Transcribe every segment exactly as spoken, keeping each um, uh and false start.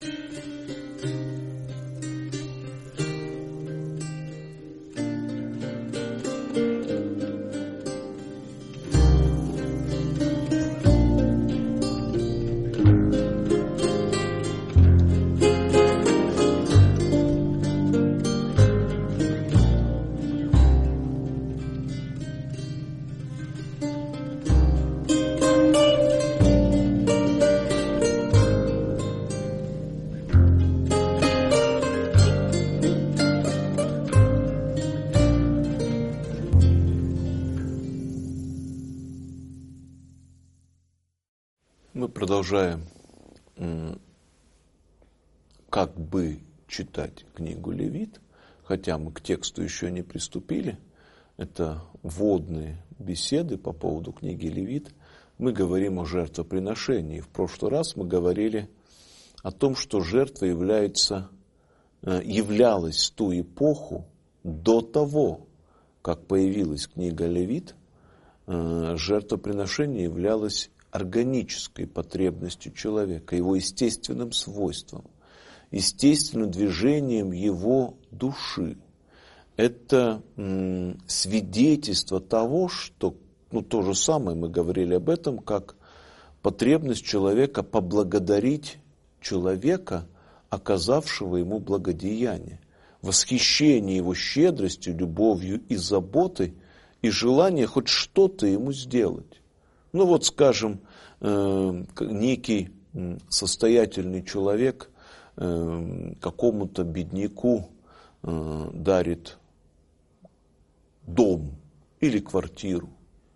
Мы продолжаем как бы читать книгу Левит, хотя мы к тексту еще не приступили. Это вводные беседы по поводу книги Левит. Мы говорим о жертвоприношении. В прошлый раз мы говорили о том, что жертва является, являлась в ту эпоху до того, как появилась книга Левит. Жертвоприношение являлось органической потребностью человека, его естественным свойством, естественным движением его души. Это м, свидетельство того, что, ну, то же самое мы говорили об этом, как потребность человека поблагодарить человека, оказавшего ему благодеяние, восхищение его щедростью, любовью и заботой, и желание хоть что-то ему сделать. Ну вот, скажем, некий состоятельный человек какому-то бедняку дарит дом или квартиру.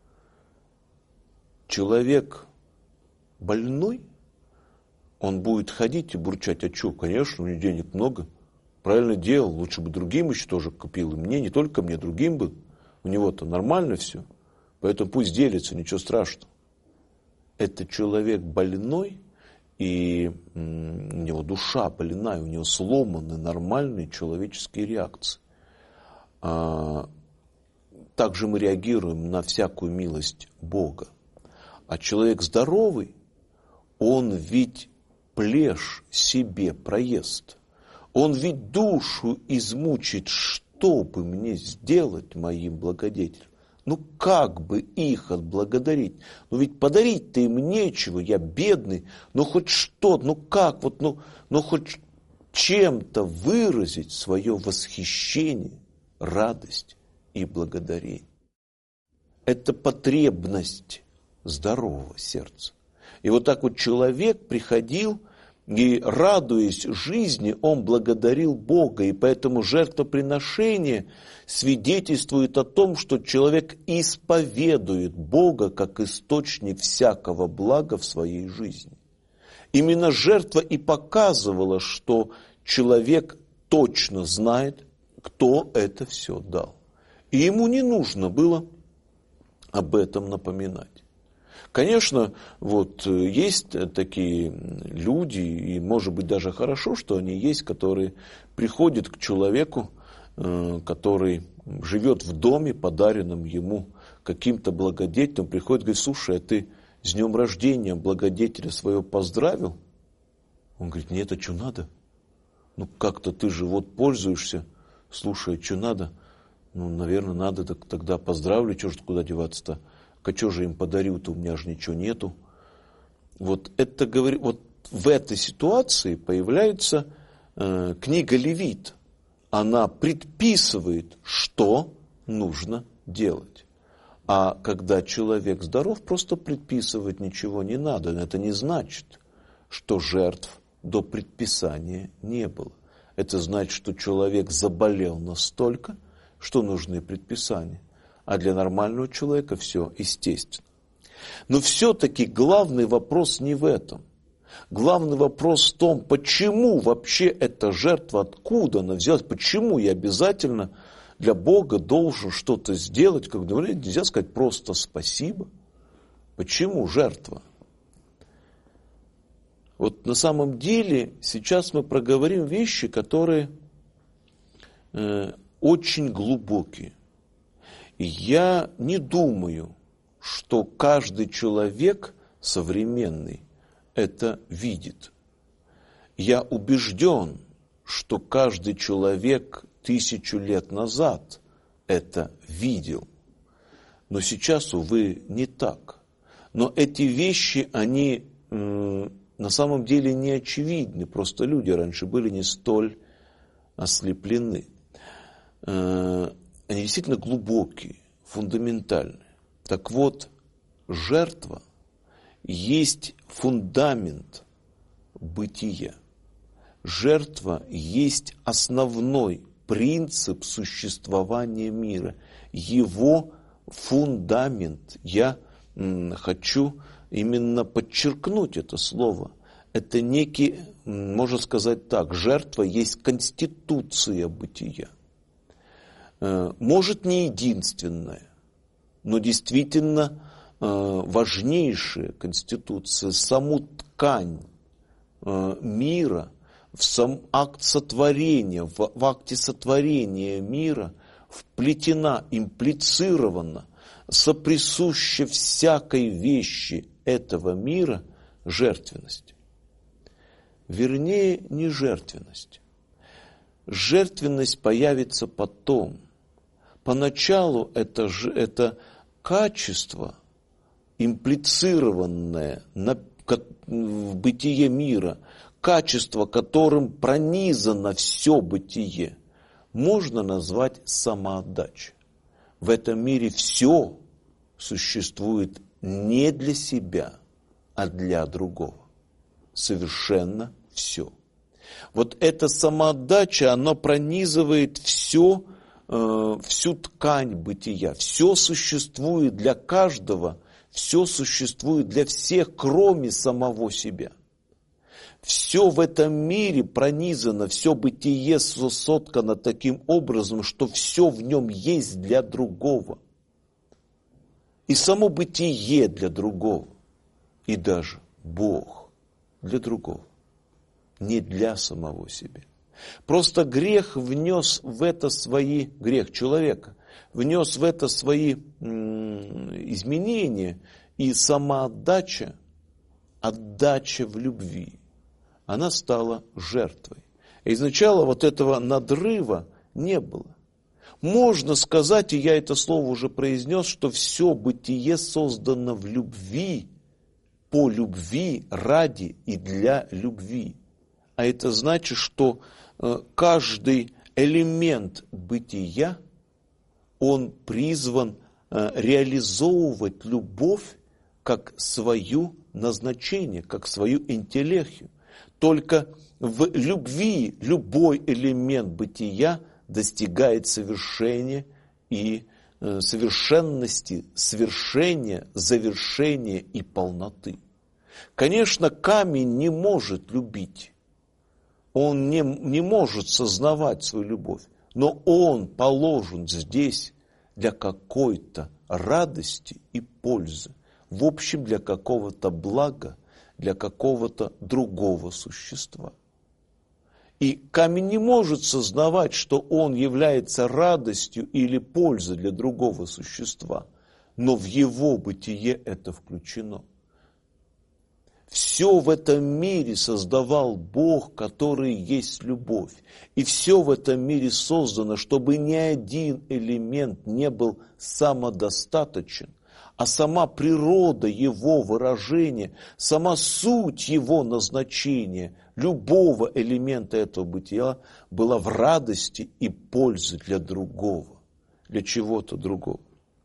Человек больной, он будет ходить и бурчать: а что, конечно, у него денег много, правильно делал, лучше бы другим еще тоже купил, и мне, не только мне, другим бы, у него-то нормально все. Поэтому пусть делится, ничего страшного. Это человек больной, и у него душа больная, у него сломаны нормальные человеческие реакции. Также мы реагируем на всякую милость Бога. А человек здоровый, он ведь плешь себе проест. Он ведь душу измучит, что бы мне сделать моим благодетелем. Ну как бы их отблагодарить? Ну ведь подарить-то им нечего, я бедный, ну хоть что, ну как, вот, ну, ну хоть чем-то выразить свое восхищение, радость и благодарение. Это потребность здорового сердца. И вот так вот человек приходил, и, радуясь жизни, он благодарил Бога. И поэтому жертвоприношение свидетельствует о том, что человек исповедует Бога как источник всякого блага в своей жизни. Именно жертва и показывала, что человек точно знает, кто это все дал. И ему не нужно было об этом напоминать. Конечно, вот есть такие люди, и может быть даже хорошо, что они есть, которые приходят к человеку, который живет в доме, подаренном ему каким-то благодетелем, приходит и говорит: слушай, а ты с днем рождения благодетеля своего поздравил? Он говорит: нет, а что надо? Ну как-то ты же вот пользуешься, слушай, а что надо? Ну, наверное, надо, так тогда поздравлю, что же куда деваться-то? А что же им подарю-то, у меня же ничего нету. Вот, это, вот в этой ситуации появляется э, книга Левит. Она предписывает, что нужно делать. А когда человек здоров, просто предписывать ничего не надо. Это не значит, что жертв до предписания не было. Это значит, что человек заболел настолько, что нужны предписания. А для нормального человека все естественно. Но все-таки главный вопрос не в этом. Главный вопрос в том, почему вообще эта жертва, откуда она взялась, почему я обязательно для Бога должен что-то сделать, как говорят, нельзя сказать просто спасибо. Почему жертва? Вот на самом деле сейчас мы проговорим вещи, которые э, очень глубокие. И я не думаю, что каждый человек современный это видит. Я убежден, что каждый человек тысячу лет назад это видел. Но сейчас, увы, не так. Но эти вещи, они э, на самом деле не очевидны. Просто люди раньше были не столь ослеплены. Э, они действительно глубокие, фундаментальные. Так вот, жертва есть фундамент бытия. Жертва есть основной принцип существования мира. Его фундамент. Я м, хочу именно подчеркнуть это слово. Это некий, можно сказать так, жертва есть конституция бытия. Э, может, не единственная, но действительно э, важнейшая конституция, саму ткань э, мира, в сам акт сотворения, в, в акте сотворения мира вплетена, имплицирована, соприсуща всякой вещи этого мира жертвенность. Вернее, не жертвенность. Жертвенность появится потом. Поначалу это, это качество, имплицированное на, в бытие мира, качество, которым пронизано все бытие, можно назвать самоотдачей. В этом мире все существует не для себя, а для другого. Совершенно все. Вот эта самоотдача, она пронизывает все, э, всю ткань бытия. Все существует для каждого, все существует для всех, кроме самого себя. Все в этом мире пронизано, все бытие соткано таким образом, что все в нем есть для другого. И само бытие для другого. И даже Бог для другого. Не для самого себя. Просто грех внес в это свои, грех человека, внес в это свои м, изменения, и самоотдача, отдача в любви, она стала жертвой. И изначально вот этого надрыва не было. Можно сказать, и я это слово уже произнес, что все бытие создано в любви, по любви, ради и для любви. А это значит, что каждый элемент бытия, он призван реализовывать любовь как свое назначение, как свою интеллехию. Только в любви любой элемент бытия достигает совершения и э, совершенности, свершения, завершения и полноты. Конечно, камень не может любить, он не, не может сознавать свою любовь, но он положен здесь для какой-то радости и пользы, в общем, для какого-то блага, для какого-то другого существа. И камень не может сознавать, что он является радостью или пользой для другого существа, но в его бытие это включено. Все в этом мире создавал Бог, который есть любовь. И все в этом мире создано, чтобы ни один элемент не был самодостаточен, а сама природа его выражения, сама суть его назначения, любого элемента этого бытия была в радости и пользе для другого, для чего-то другого.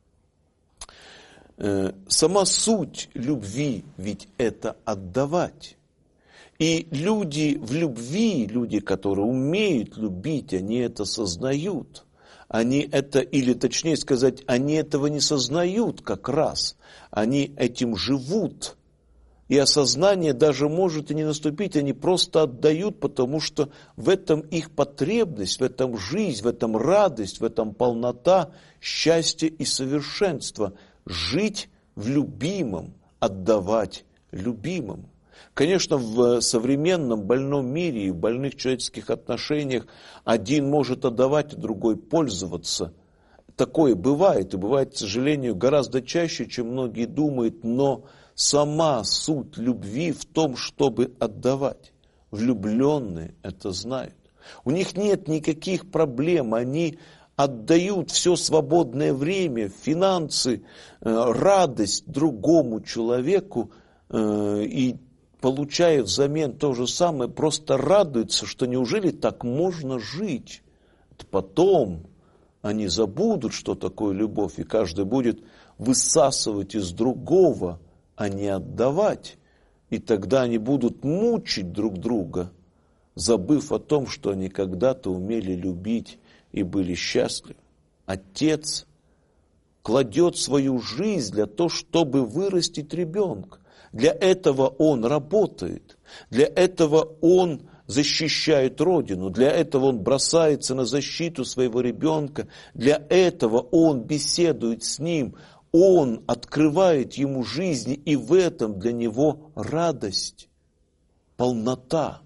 Сама суть любви ведь это отдавать. И люди в любви, люди, которые умеют любить, они это сознают. Они это, или точнее сказать, они этого не сознают как раз. Они этим живут. И осознание даже может и не наступить, они просто отдают, потому что в этом их потребность, в этом жизнь, в этом радость, в этом полнота, счастье и совершенство. Жить в любимом, отдавать любимому. Конечно, в современном больном мире и в больных человеческих отношениях один может отдавать, а другой пользоваться. Такое бывает, и бывает, к сожалению, гораздо чаще, чем многие думают, но сама суть любви в том, чтобы отдавать. влюбленные это знают. У них нет никаких проблем, они отдают все свободное время, финансы, радость другому человеку и получают взамен то же самое, просто радуются, что неужели так можно жить. Потом они забудут, что такое любовь, и каждый будет высасывать из другого, а не отдавать. И тогда они будут мучить друг друга, забыв о том, что они когда-то умели любить и были счастливы. Отец кладет свою жизнь для того, чтобы вырастить ребенка. Для этого он работает, для этого он защищает Родину, для этого он бросается на защиту своего ребенка, для этого он беседует с ним, он открывает ему жизнь, и в этом для него радость, полнота.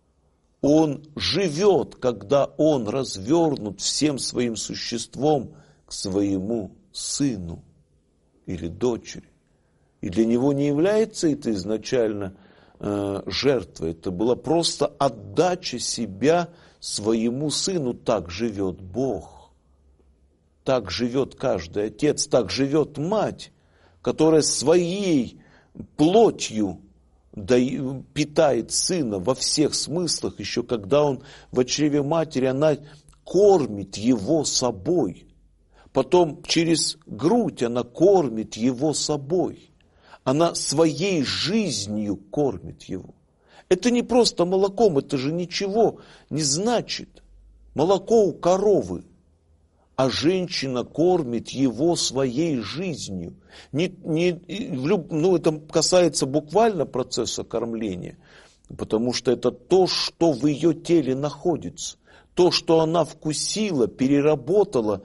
Он живет, когда он развернут всем своим существом к своему сыну или дочери. И для него не является это изначально э, жертвой, это была просто отдача себя своему сыну. Так живет Бог, так живет каждый отец, так живет мать, которая своей плотью питает сына во всех смыслах, еще когда он в чреве матери, она кормит его собой. Потом через грудь она кормит его собой. Она своей жизнью кормит его. Это не просто молоком, это же ничего не значит. Молоко у коровы, а женщина кормит его своей жизнью. Не, не, ну, это касается буквально процесса кормления, потому что это то, что в ее теле находится. То, что она вкусила, переработала,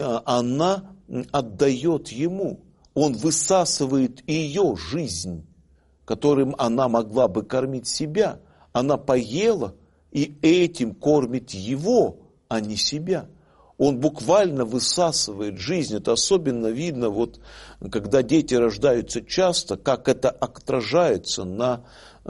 она отдает ему. Он высасывает ее жизнь, которым она могла бы кормить себя. Она поела и этим кормит его, а не себя. Он буквально высасывает жизнь. Это особенно видно, вот, когда дети рождаются часто, как это отражается на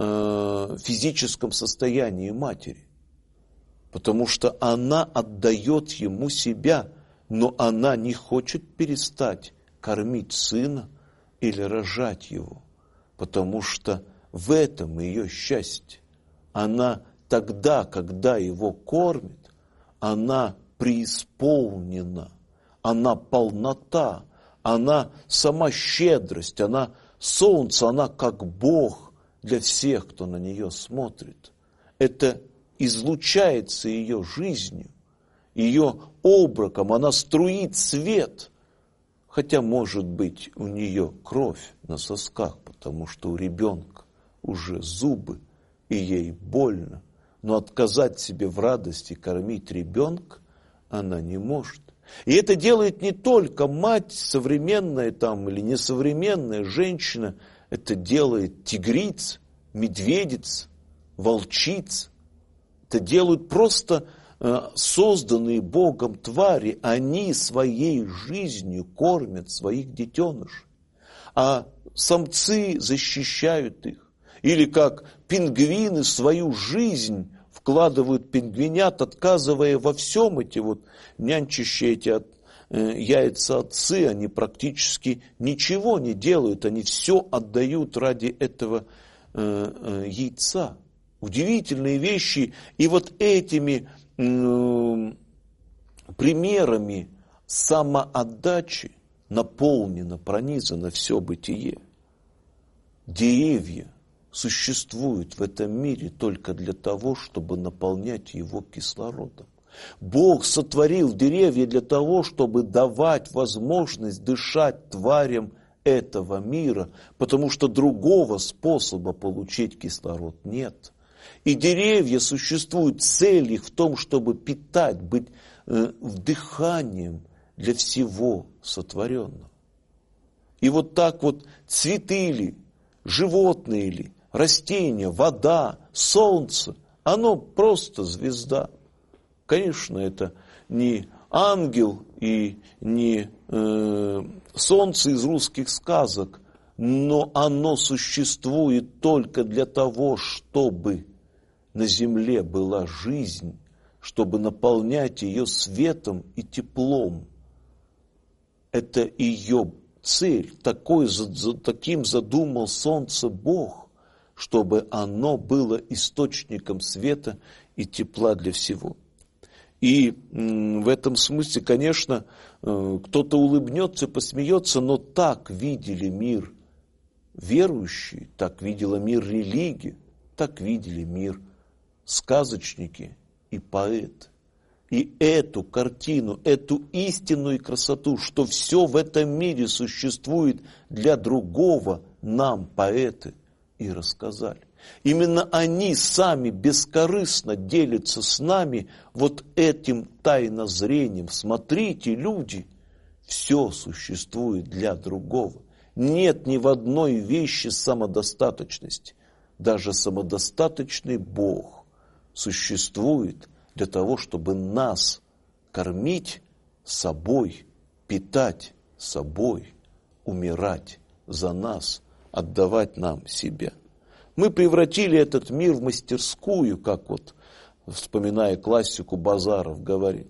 э, физическом состоянии матери. Потому что она отдает ему себя, но она не хочет перестать кормить сына или рожать его, потому что в этом ее счастье. Она тогда, когда его кормит, она преисполнена, она полнота, она сама щедрость, она солнце, она как Бог для всех, кто на нее смотрит. Это излучается ее жизнью, ее обраком, она струит свет. Хотя, может быть, у нее кровь на сосках, потому что у ребенка уже зубы, и ей больно. Но отказать себе в радости кормить ребенка она не может. И это делает не только мать современная там, или несовременная женщина, это делает тигрица, медведица, волчица. Это делают просто созданные Богом твари, они своей жизнью кормят своих детенышей, а самцы защищают их. Или как пингвины свою жизнь вкладывают пингвинят, отказывая во всем. Эти вот нянчащие эти от, э, яйца отцы, они практически ничего не делают, они все отдают ради этого э, э, яйца. Удивительные вещи. И вот этими примерами самоотдачи наполнено, пронизано все бытие. Деревья существуют в этом мире только для того, чтобы наполнять его кислородом. Бог сотворил деревья для того, чтобы давать возможность дышать тварям этого мира, потому что другого способа получить кислород нет. И деревья существуют, цель их в том, чтобы питать, быть э, вдыханием для всего сотворенного. И вот так вот цветы ли, животные ли, растения, вода, солнце, оно просто звезда. Конечно, это не ангел и не э, солнце из русских сказок, но оно существует только для того, чтобы на земле была жизнь, чтобы наполнять ее светом и теплом. Это ее цель. Такой, таким задумал солнце Бог, чтобы оно было источником света и тепла для всего. И в этом смысле, конечно, кто-то улыбнется, посмеется, но так видели мир верующие, так видела мир религия, так видели мир сказочники и поэты. И эту картину, эту истинную красоту, что все в этом мире существует для другого, нам поэты и рассказали. Именно они сами бескорыстно делятся с нами вот этим тайнозрением. Смотрите, люди, все существует для другого. Нет ни в одной вещи самодостаточности. Даже самодостаточный Бог существует для того, чтобы нас кормить собой, питать собой, умирать за нас, отдавать нам себя. Мы превратили этот мир в мастерскую, как вот, вспоминая классику, Базаров говорил.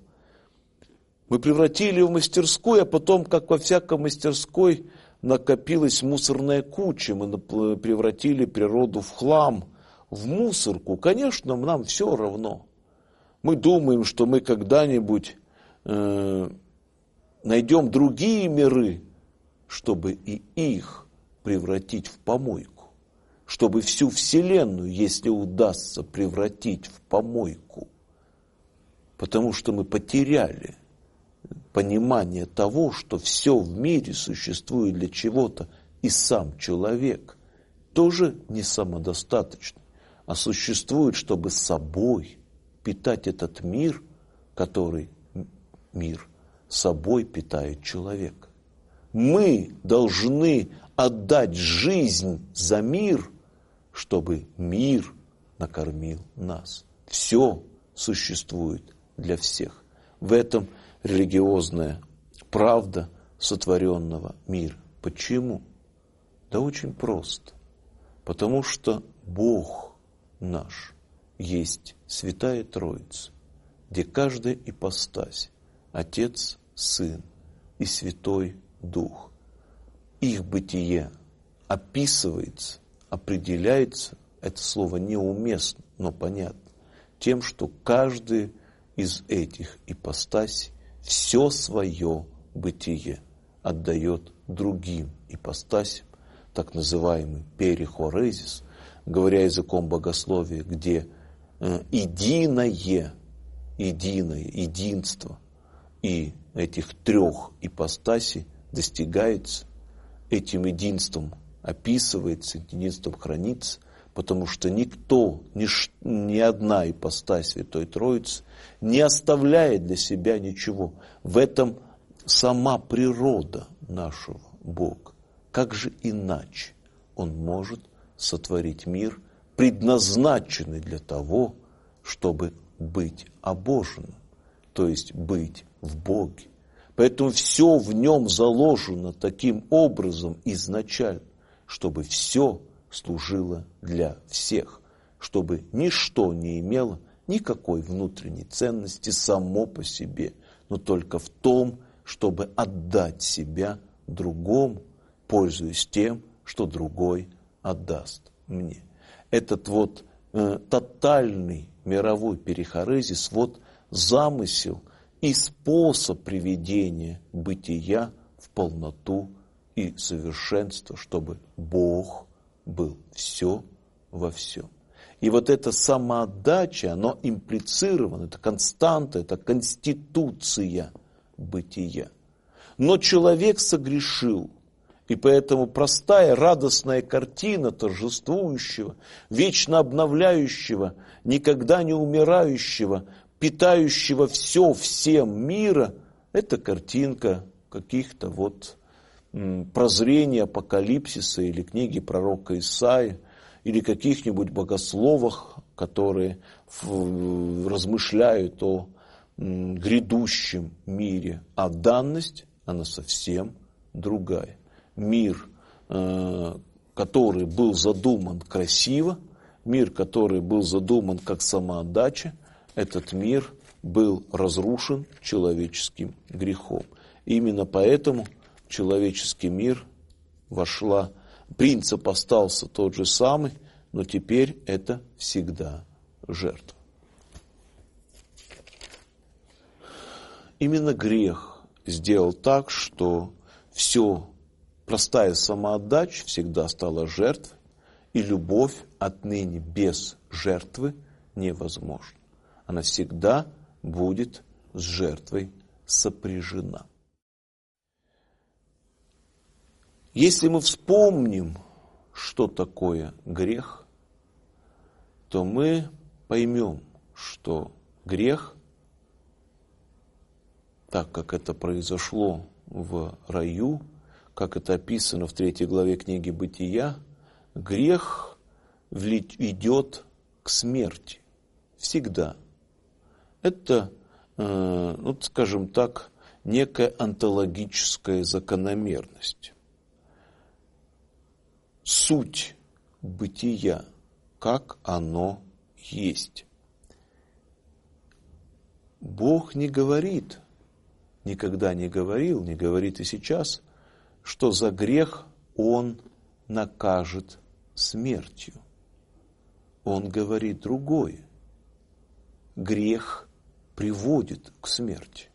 Мы превратили в мастерскую, а потом, как во всякой мастерской, накопилась мусорная куча. Мы превратили природу в хлам, в мусорку. Конечно, нам все равно. Мы думаем, что мы когда-нибудь э, найдем другие миры, чтобы и их превратить в помойку. Чтобы всю Вселенную, если удастся, превратить в помойку. Потому что мы потеряли понимание того, что все в мире существует для чего-то, и сам человек тоже не самодостаточный, а существует, чтобы собой питать этот мир, который мир собой питает человека. Мы должны отдать жизнь за мир, чтобы мир накормил нас. Все существует для всех. В этом религиозная правда сотворенного мира. Почему? Да очень просто. Потому что Бог наш есть Святая Троица, где каждая ипостась, Отец, Сын и Святой Дух, их бытие описывается, определяется, это слово неуместно, но понятно, тем, что каждый из этих ипостасей все свое бытие отдает другим ипостасям, так называемый перихорезис, говоря языком богословия, где э, единое, единое, единство и этих трех ипостасей достигается, этим единством описывается, единством хранится, потому что никто, ни, ни одна ипостась Святой Троицы не оставляет для себя ничего. В этом сама природа нашего Бога. Как же иначе Он может сотворить мир, предназначенный для того, чтобы быть обоженным, то есть быть в Боге. Поэтому все в Нем заложено таким образом изначально, чтобы все служило для всех, чтобы ничто не имело никакой внутренней ценности само по себе, но только в том, чтобы отдать себя другому, пользуясь тем, что другой отдаст мне. Этот вот э, тотальный мировой перихорезис, вот замысел и способ приведения бытия в полноту и совершенство, чтобы Бог был все во всем. И вот эта самоотдача, она имплицирована, это константа, это конституция бытия. Но человек согрешил, и поэтому простая радостная картина торжествующего, вечно обновляющего, никогда не умирающего, питающего все всем мира, это картинка каких-то вот прозрений апокалипсиса или книги пророка Исаии, или каких-нибудь богословах, которые размышляют о грядущем мире. А данность, она совсем другая. Мир, который был задуман красиво, мир, который был задуман как самоотдача, этот мир был разрушен человеческим грехом. И именно поэтому в человеческий мир вошла, принцип остался тот же самый, но теперь это всегда жертва. Именно грех сделал так, что все, простая самоотдача всегда стала жертвой, и любовь отныне без жертвы невозможна. Она всегда будет с жертвой сопряжена. Если мы вспомним, что такое грех, то мы поймем, что грех, так как это произошло в раю, как это описано в третьей главе книги Бытия, грех ведет к смерти. Всегда. Это, э, ну, скажем так, некая онтологическая закономерность. Суть бытия, как оно есть. Бог не говорит, никогда не говорил, не говорит и сейчас, что за грех Он накажет смертью. Он говорит другое. Грех приводит к смерти.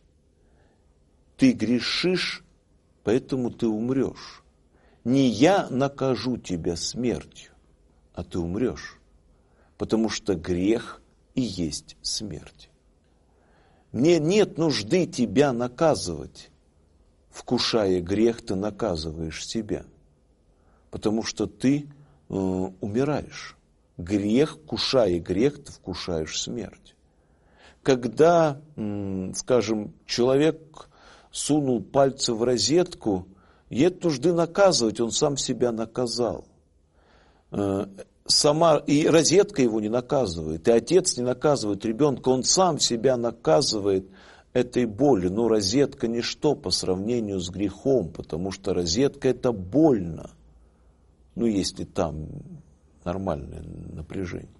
Ты грешишь, поэтому ты умрешь. Не я накажу тебя смертью, а ты умрешь, потому что грех и есть смерть. Мне нет нужды тебя наказывать. Вкушая грех, ты наказываешь себя, потому что ты э, умираешь. Грех, вкушая грех, ты вкушаешь смерть. Когда, э, скажем, человек сунул пальцы в розетку, нет нужды наказывать, он сам себя наказал. Э, сама, и розетка его не наказывает, и отец не наказывает ребенка, он сам себя наказывает этой боли. Но розетка ничто по сравнению с грехом, потому что розетка это больно. Ну, если там нормальное напряжение.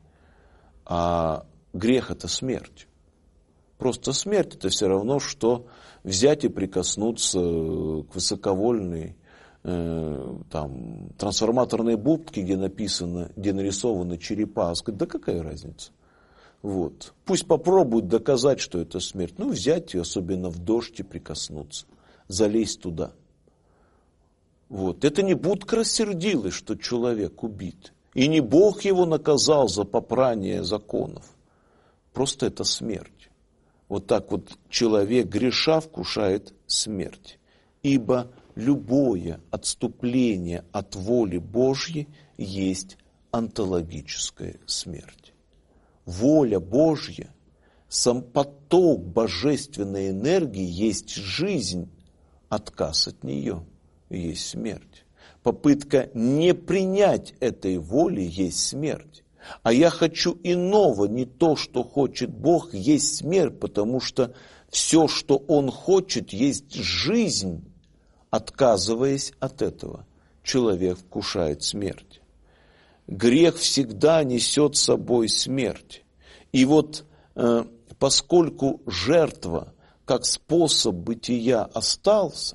А грех это смерть. Просто смерть это все равно, что взять и прикоснуться к высоковольной э, там, трансформаторной будке, где написано, где нарисованы черепа. Сказать, да какая разница? Вот. Пусть попробуют доказать, что это смерть. Ну, взять и особенно в дождь и прикоснуться. Залезть туда. Вот. Это не будка рассердилась, что человек убит. И не Бог его наказал за попрание законов. Просто это смерть. Вот так вот человек, греша, вкушает смерть. Ибо любое отступление от воли Божьей есть онтологическая смерть. Воля Божья, сам поток божественной энергии есть жизнь, отказ от нее есть смерть. Попытка не принять этой воли есть смерть. А я хочу иного, не то, что хочет Бог, есть смерть, потому что все, что Он хочет, есть жизнь. Отказываясь от этого, человек вкушает смерть. Грех всегда несет с собой смерть. И вот э, поскольку жертва как способ бытия остался,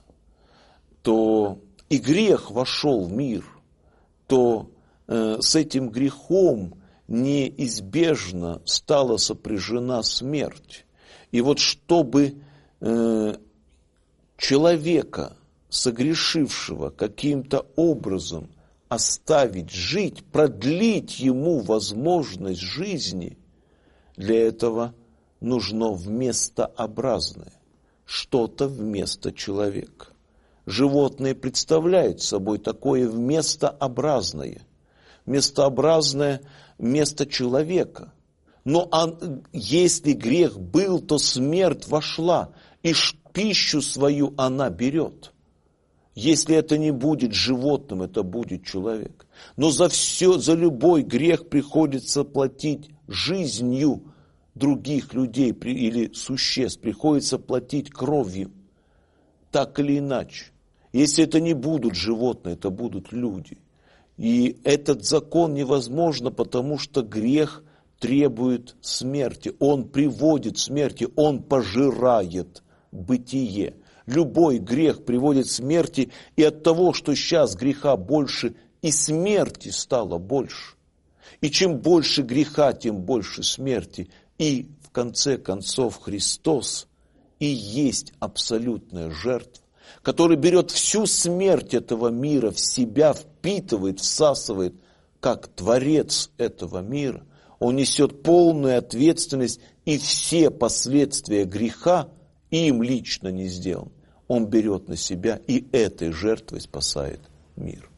то и грех вошел в мир, то э, с этим грехом неизбежно стала сопряжена смерть. И вот чтобы э, человека, согрешившего каким-то образом, оставить жить, продлить ему возможность жизни, для этого нужно вместообразное, что-то вместо человека. Животные представляют собой такое вместообразное, вместообразное вместо человека. Но он, если грех был, то смерть вошла, и пищу свою она берет. Если это не будет животным, это будет человек. Но за все, за любой грех приходится платить жизнью других людей или существ, приходится платить кровью. Так или иначе. Если это не будут животные, это будут люди. И этот закон невозможно, потому что грех требует смерти. Он приводит к смерти, он пожирает бытие. Любой грех приводит к смерти, и от того, что сейчас греха больше, и смерти стало больше. И чем больше греха, тем больше смерти. И в конце концов Христос и есть абсолютная жертва, который берет всю смерть этого мира в себя, впитывает, всасывает, как Творец этого мира. Он несет полную ответственность, и все последствия греха им лично не сделан. Он берет на себя и этой жертвой спасает мир.